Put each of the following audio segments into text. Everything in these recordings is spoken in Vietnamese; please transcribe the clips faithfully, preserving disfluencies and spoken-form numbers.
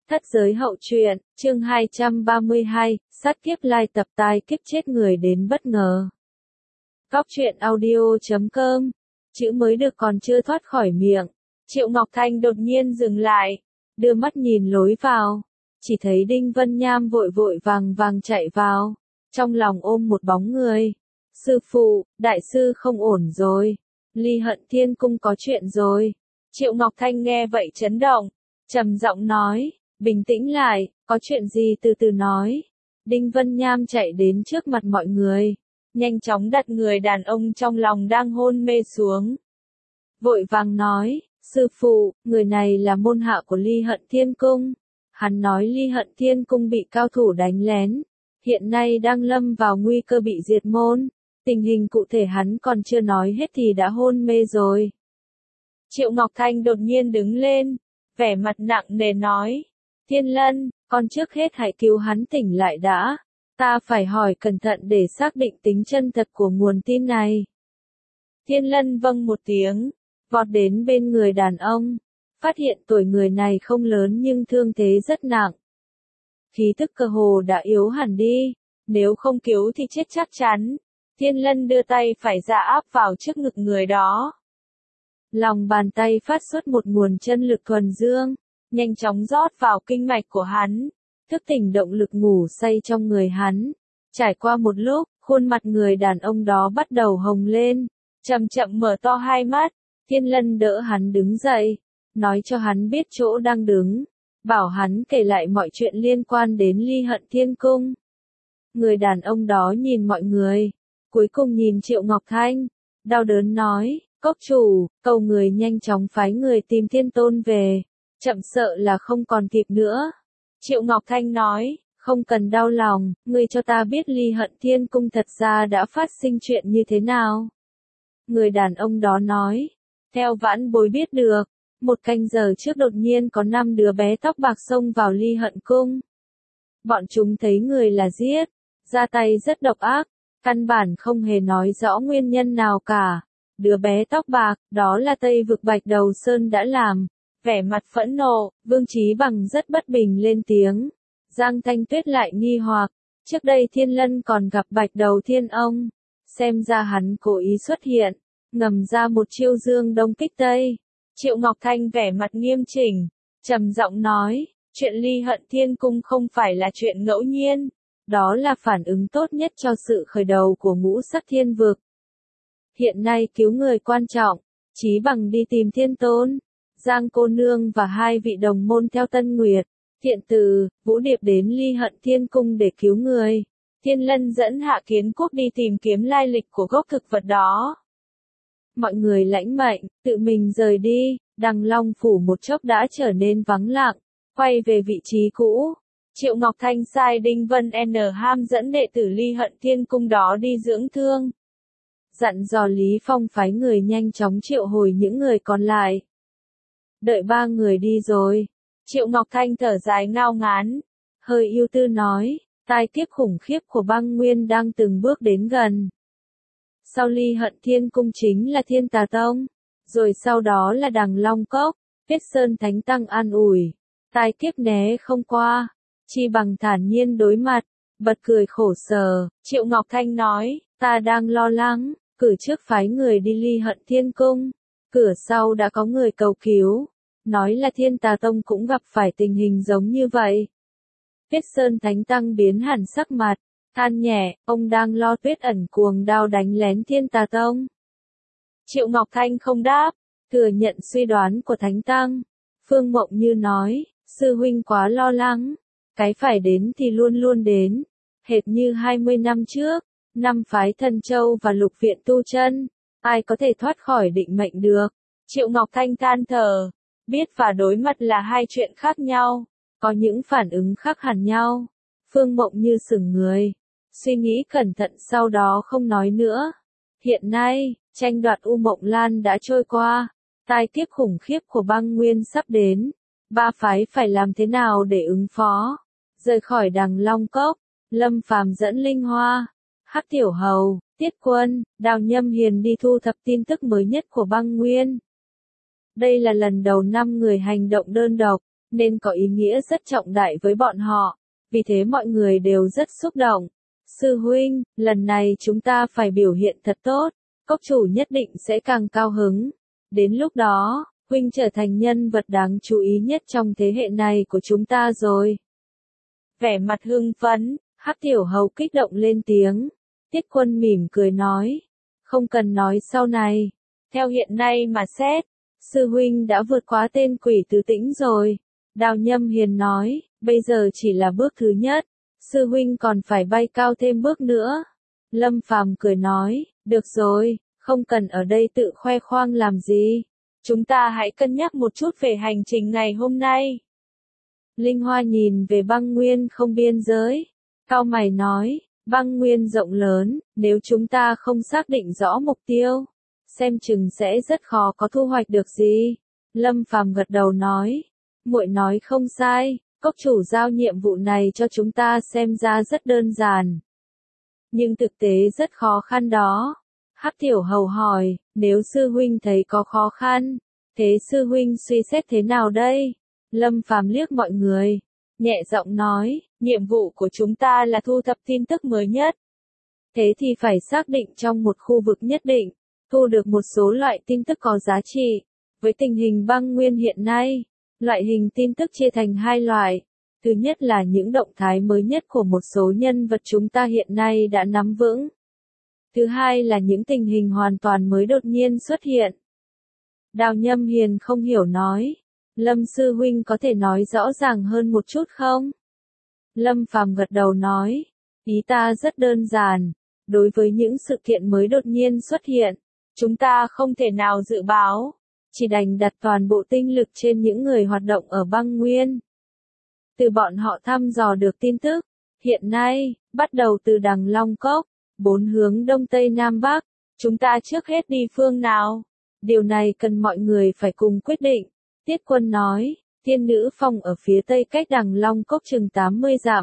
Thất giới hậu truyện, chương hai trăm ba mươi hai, sát kiếp lai tập tai kiếp chết người đến bất ngờ. Góc truyện audio chấm com, chữ mới được còn chưa thoát khỏi miệng. Triệu Ngọc Thanh đột nhiên dừng lại, đưa mắt nhìn lối vào, chỉ thấy Đinh Vân Nham vội vội vàng vàng chạy vào, trong lòng ôm một bóng người. Sư phụ, đại sư không ổn rồi, Ly Hận Thiên Cung có chuyện rồi. Triệu Ngọc Thanh nghe vậy chấn động, trầm giọng nói, bình tĩnh lại, có chuyện gì từ từ nói. Đinh Vân Nham chạy đến trước mặt mọi người, nhanh chóng đặt người đàn ông trong lòng đang hôn mê xuống. Vội vàng nói, sư phụ, người này là môn hạ của Ly Hận Thiên Cung. Hắn nói Ly Hận Thiên Cung bị cao thủ đánh lén, hiện nay đang lâm vào nguy cơ bị diệt môn. Tình hình cụ thể hắn còn chưa nói hết thì đã hôn mê rồi. Triệu Ngọc Thanh đột nhiên đứng lên, vẻ mặt nặng nề nói, Thiên Lân, con trước hết hãy cứu hắn tỉnh lại đã. Ta phải hỏi cẩn thận để xác định tính chân thật của nguồn tin này. Thiên Lân vâng một tiếng, vọt đến bên người đàn ông, phát hiện tuổi người này không lớn nhưng thương thế rất nặng. Khí tức cơ hồ đã yếu hẳn đi, nếu không cứu thì chết chắc chắn. Thiên Lân đưa tay phải ra áp vào trước ngực người đó. Lòng bàn tay phát xuất một nguồn chân lực thuần dương, nhanh chóng rót vào kinh mạch của hắn, thức tỉnh động lực ngủ say trong người hắn. Trải qua một lúc, khuôn mặt người đàn ông đó bắt đầu hồng lên, chậm chậm mở to hai mắt. Thiên Lân đỡ hắn đứng dậy, nói cho hắn biết chỗ đang đứng, bảo hắn kể lại mọi chuyện liên quan đến Ly Hận Thiên Cung. Người đàn ông đó nhìn mọi người, cuối cùng nhìn Triệu Ngọc Thanh, đau đớn nói, cốc chủ, cầu người nhanh chóng phái người tìm Thiên Tôn về, chậm sợ là không còn kịp nữa. Triệu Ngọc Thanh nói, không cần đau lòng, ngươi cho ta biết Ly Hận Thiên Cung thật ra đã phát sinh chuyện như thế nào. Người đàn ông đó nói, theo vãn bối biết được, một canh giờ trước đột nhiên có năm đứa bé tóc bạc xông vào Ly Hận Cung. Bọn chúng thấy người là giết, ra tay rất độc ác, căn bản không hề nói rõ nguyên nhân nào cả. Đứa bé tóc bạc, đó là Tây Vực Bạch Đầu Sơn đã làm. Vẻ mặt phẫn nộ, Vương Chí Bằng rất bất bình lên tiếng. Giang Thanh Tuyết lại nghi hoặc, trước đây Thiên Lân còn gặp Bạch Đầu Thiên Ông, xem ra hắn cố ý xuất hiện, ngầm ra một chiêu dương đông kích tây. Triệu Ngọc Thanh vẻ mặt nghiêm chỉnh, trầm giọng nói, chuyện Ly Hận Thiên Cung không phải là chuyện ngẫu nhiên, đó là phản ứng tốt nhất cho sự khởi đầu của ngũ sắc thiên vực. Hiện nay cứu người quan trọng, Chí Bằng đi tìm Thiên Tôn, Giang cô nương và hai vị đồng môn theo Tân Nguyệt, Thiện Từ, Vũ Điệp đến Ly Hận Thiên Cung để cứu người. Thiên Lân dẫn Hạ Kiến Quốc đi tìm kiếm lai lịch của gốc thực vật đó. Mọi người lãnh mệnh, tự mình rời đi, Đằng Long Phủ một chốc đã trở nên vắng lặng, quay về vị trí cũ. Triệu Ngọc Thanh sai Đinh Vân N. Ham dẫn đệ tử Ly Hận Thiên Cung đó đi dưỡng thương. Dặn dò Lý Phong phái người nhanh chóng triệu hồi những người còn lại. Đợi ba người đi rồi, Triệu Ngọc Thanh thở dài ngao ngán, hơi ưu tư nói, tai kiếp khủng khiếp của băng nguyên đang từng bước đến gần. Sau Ly Hận Thiên Cung chính là Thiên Tà Tông, rồi sau đó là Đằng Long Cốc. Tuyết Sơn Thánh Tăng an ủi, tai kiếp né không qua, chi bằng thản nhiên đối mặt, bật cười khổ sở. Triệu Ngọc Thanh nói, ta đang lo lắng, cử trước phái người đi Ly Hận Thiên Cung, cửa sau đã có người cầu cứu, nói là Thiên Tà Tông cũng gặp phải tình hình giống như vậy. Tuyết Sơn Thánh Tăng biến hẳn sắc mặt, than nhẹ, ông đang lo Tuyết Ẩn cuồng đao đánh lén Thiên Tà Tông. Triệu Ngọc Thanh không đáp, thừa nhận suy đoán của Thánh Tăng. Phương Mộng Như nói, sư huynh quá lo lắng, cái phải đến thì luôn luôn đến, hệt như hai mươi năm trước, năm phái Thần Châu và Lục Viện Tu Chân, ai có thể thoát khỏi định mệnh được. Triệu Ngọc Thanh than thở, biết và đối mặt là hai chuyện khác nhau, có những phản ứng khác hẳn nhau. Phương Mộng Như sững người, suy nghĩ cẩn thận sau đó không nói nữa. Hiện nay, tranh đoạt U Mộng Lan đã trôi qua, tai kiếp khủng khiếp của băng nguyên sắp đến, ba phái phải làm thế nào để ứng phó. Rời khỏi Đằng Long Cốc, Lâm Phàm dẫn Linh Hoa, Hắc Tiểu Hầu, Tiết Quân, Đào Nhâm Hiền đi thu thập tin tức mới nhất của băng nguyên. Đây là lần đầu năm người hành động đơn độc, nên có ý nghĩa rất trọng đại với bọn họ. Vì thế mọi người đều rất xúc động. Sư huynh, lần này chúng ta phải biểu hiện thật tốt, cốc chủ nhất định sẽ càng cao hứng. Đến lúc đó, huynh trở thành nhân vật đáng chú ý nhất trong thế hệ này của chúng ta rồi. Vẻ mặt hưng phấn, Hắc Tiểu Hầu kích động lên tiếng. Tiết Quân mỉm cười nói, không cần nói sau này. Theo hiện nay mà xét, sư huynh đã vượt quá tên quỷ tứ tĩnh rồi. Đào Nhâm Hiền nói, bây giờ chỉ là bước thứ nhất, sư huynh còn phải bay cao thêm bước nữa. Lâm Phàm cười nói, được rồi, không cần ở đây tự khoe khoang làm gì. Chúng ta hãy cân nhắc một chút về hành trình ngày hôm nay. Linh Hoa nhìn về băng nguyên không biên giới. Cau mày nói, băng nguyên rộng lớn, nếu chúng ta không xác định rõ mục tiêu, xem chừng sẽ rất khó có thu hoạch được gì. Lâm Phàm gật đầu nói, muội nói không sai, cốc chủ giao nhiệm vụ này cho chúng ta xem ra rất đơn giản. Nhưng thực tế rất khó khăn đó. Hắc Tiểu Hầu hỏi, nếu sư huynh thấy có khó khăn, thế sư huynh suy xét thế nào đây? Lâm Phàm liếc mọi người, nhẹ giọng nói, nhiệm vụ của chúng ta là thu thập tin tức mới nhất. Thế thì phải xác định trong một khu vực nhất định, thu được một số loại tin tức có giá trị. Với tình hình băng nguyên hiện nay, loại hình tin tức chia thành hai loại. Thứ nhất là những động thái mới nhất của một số nhân vật chúng ta hiện nay đã nắm vững. Thứ hai là những tình hình hoàn toàn mới đột nhiên xuất hiện. Đào Nhâm Hiền không hiểu nói, Lâm sư huynh có thể nói rõ ràng hơn một chút không? Lâm Phàm gật đầu nói, ý ta rất đơn giản, đối với những sự kiện mới đột nhiên xuất hiện, chúng ta không thể nào dự báo, chỉ đành đặt toàn bộ tinh lực trên những người hoạt động ở băng nguyên. Từ bọn họ thăm dò được tin tức, hiện nay, bắt đầu từ Đằng Long Cốc, bốn hướng Đông Tây Nam Bắc, chúng ta trước hết đi phương nào? Điều này cần mọi người phải cùng quyết định. Tiết Quân nói, Thiên Nữ Phong ở phía tây cách Đằng Long Cốc chừng tám mươi dặm.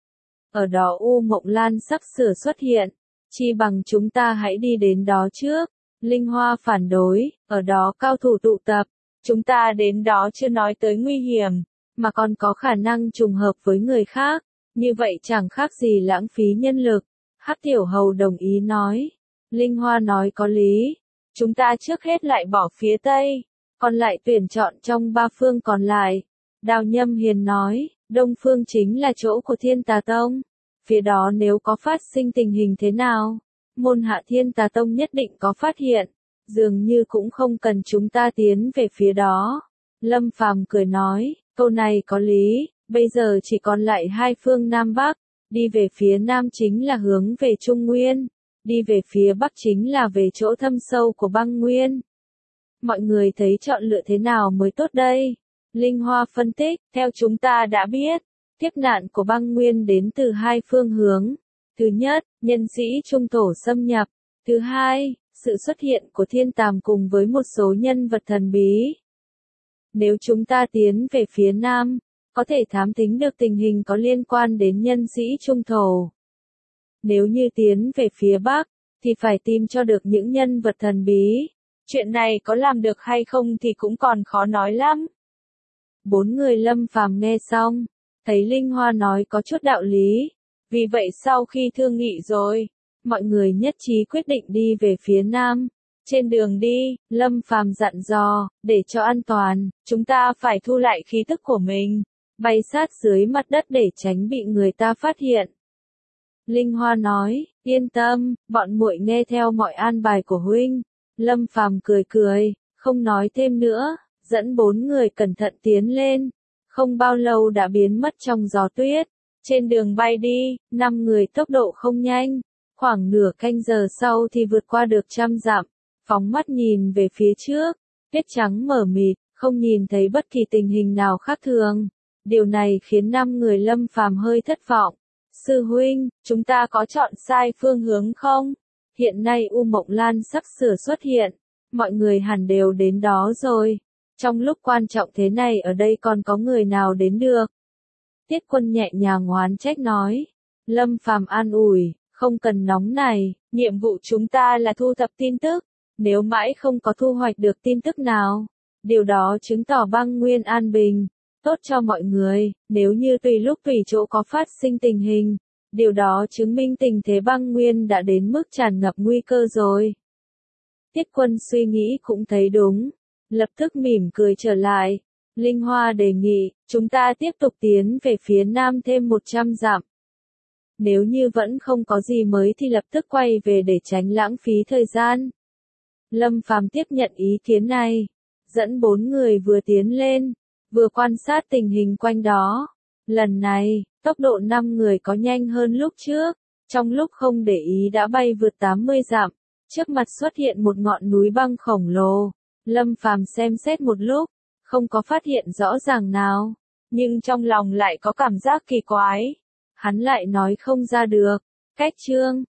Ở đó U Mộng Lan sắp sửa xuất hiện, chi bằng chúng ta hãy đi đến đó trước. Linh Hoa phản đối, ở đó cao thủ tụ tập, chúng ta đến đó chưa nói tới nguy hiểm, mà còn có khả năng trùng hợp với người khác, như vậy chẳng khác gì lãng phí nhân lực. Hắc Tiểu Hầu đồng ý nói, Linh Hoa nói có lý, chúng ta trước hết lại bỏ phía Tây, còn lại tuyển chọn trong ba phương còn lại. Đào Nhâm Hiền nói, Đông phương chính là chỗ của Thiên Tà Tông, phía đó nếu có phát sinh tình hình thế nào, môn hạ Thiên Tà Tông nhất định có phát hiện, dường như cũng không cần chúng ta tiến về phía đó. Lâm Phàm cười nói, câu này có lý, bây giờ chỉ còn lại hai phương Nam Bắc, đi về phía Nam chính là hướng về Trung Nguyên, đi về phía Bắc chính là về chỗ thâm sâu của băng nguyên. Mọi người thấy chọn lựa thế nào mới tốt đây? Linh Hoa phân tích, theo chúng ta đã biết, kiếp nạn của băng nguyên đến từ hai phương hướng. Thứ nhất, nhân sĩ trung thổ xâm nhập. Thứ hai, sự xuất hiện của thiên tàm cùng với một số nhân vật thần bí. Nếu chúng ta tiến về phía Nam, có thể thám thính được tình hình có liên quan đến nhân sĩ trung thổ. Nếu như tiến về phía Bắc, thì phải tìm cho được những nhân vật thần bí. Chuyện này có làm được hay không thì cũng còn khó nói lắm. Bốn người Lâm Phàm nghe xong, thấy Linh Hoa nói có chút đạo lý. Vì vậy sau khi thương nghị rồi, mọi người nhất trí quyết định đi về phía Nam. Trên đường đi, Lâm Phàm dặn dò, để cho an toàn, chúng ta phải thu lại khí tức của mình, bay sát dưới mặt đất để tránh bị người ta phát hiện. Linh Hoa nói, yên tâm, bọn muội nghe theo mọi an bài của huynh. Lâm Phàm cười cười, không nói thêm nữa, dẫn bốn người cẩn thận tiến lên. Không bao lâu đã biến mất trong gió tuyết. Trên đường bay đi, năm người tốc độ không nhanh, khoảng nửa canh giờ sau thì vượt qua được trăm dặm, phóng mắt nhìn về phía trước, tuyết trắng mờ mịt, không nhìn thấy bất kỳ tình hình nào khác thường. Điều này khiến năm người Lâm Phàm hơi thất vọng. Sư huynh, chúng ta có chọn sai phương hướng không? Hiện nay U Mộng Lan sắp sửa xuất hiện, mọi người hẳn đều đến đó rồi. Trong lúc quan trọng thế này ở đây còn có người nào đến được? Tiết Quân nhẹ nhàng oán trách nói. Lâm Phàm an ủi, không cần nóng này, nhiệm vụ chúng ta là thu thập tin tức. Nếu mãi không có thu hoạch được tin tức nào, điều đó chứng tỏ băng nguyên an bình, tốt cho mọi người, nếu như tùy lúc tùy chỗ có phát sinh tình hình, điều đó chứng minh tình thế băng nguyên đã đến mức tràn ngập nguy cơ rồi. Tiết Quân suy nghĩ cũng thấy đúng, lập tức mỉm cười trở lại. Linh Hoa đề nghị, chúng ta tiếp tục tiến về phía nam thêm một trăm dặm. Nếu như vẫn không có gì mới thì lập tức quay về để tránh lãng phí thời gian. Lâm Phàm tiếp nhận ý kiến này, dẫn bốn người vừa tiến lên, vừa quan sát tình hình quanh đó. Lần này, tốc độ năm người có nhanh hơn lúc trước, trong lúc không để ý đã bay vượt tám mươi dặm, trước mặt xuất hiện một ngọn núi băng khổng lồ. Lâm Phàm xem xét một lúc, không có phát hiện rõ ràng nào, nhưng trong lòng lại có cảm giác kỳ quái. Hắn lại nói không ra được. Cách chương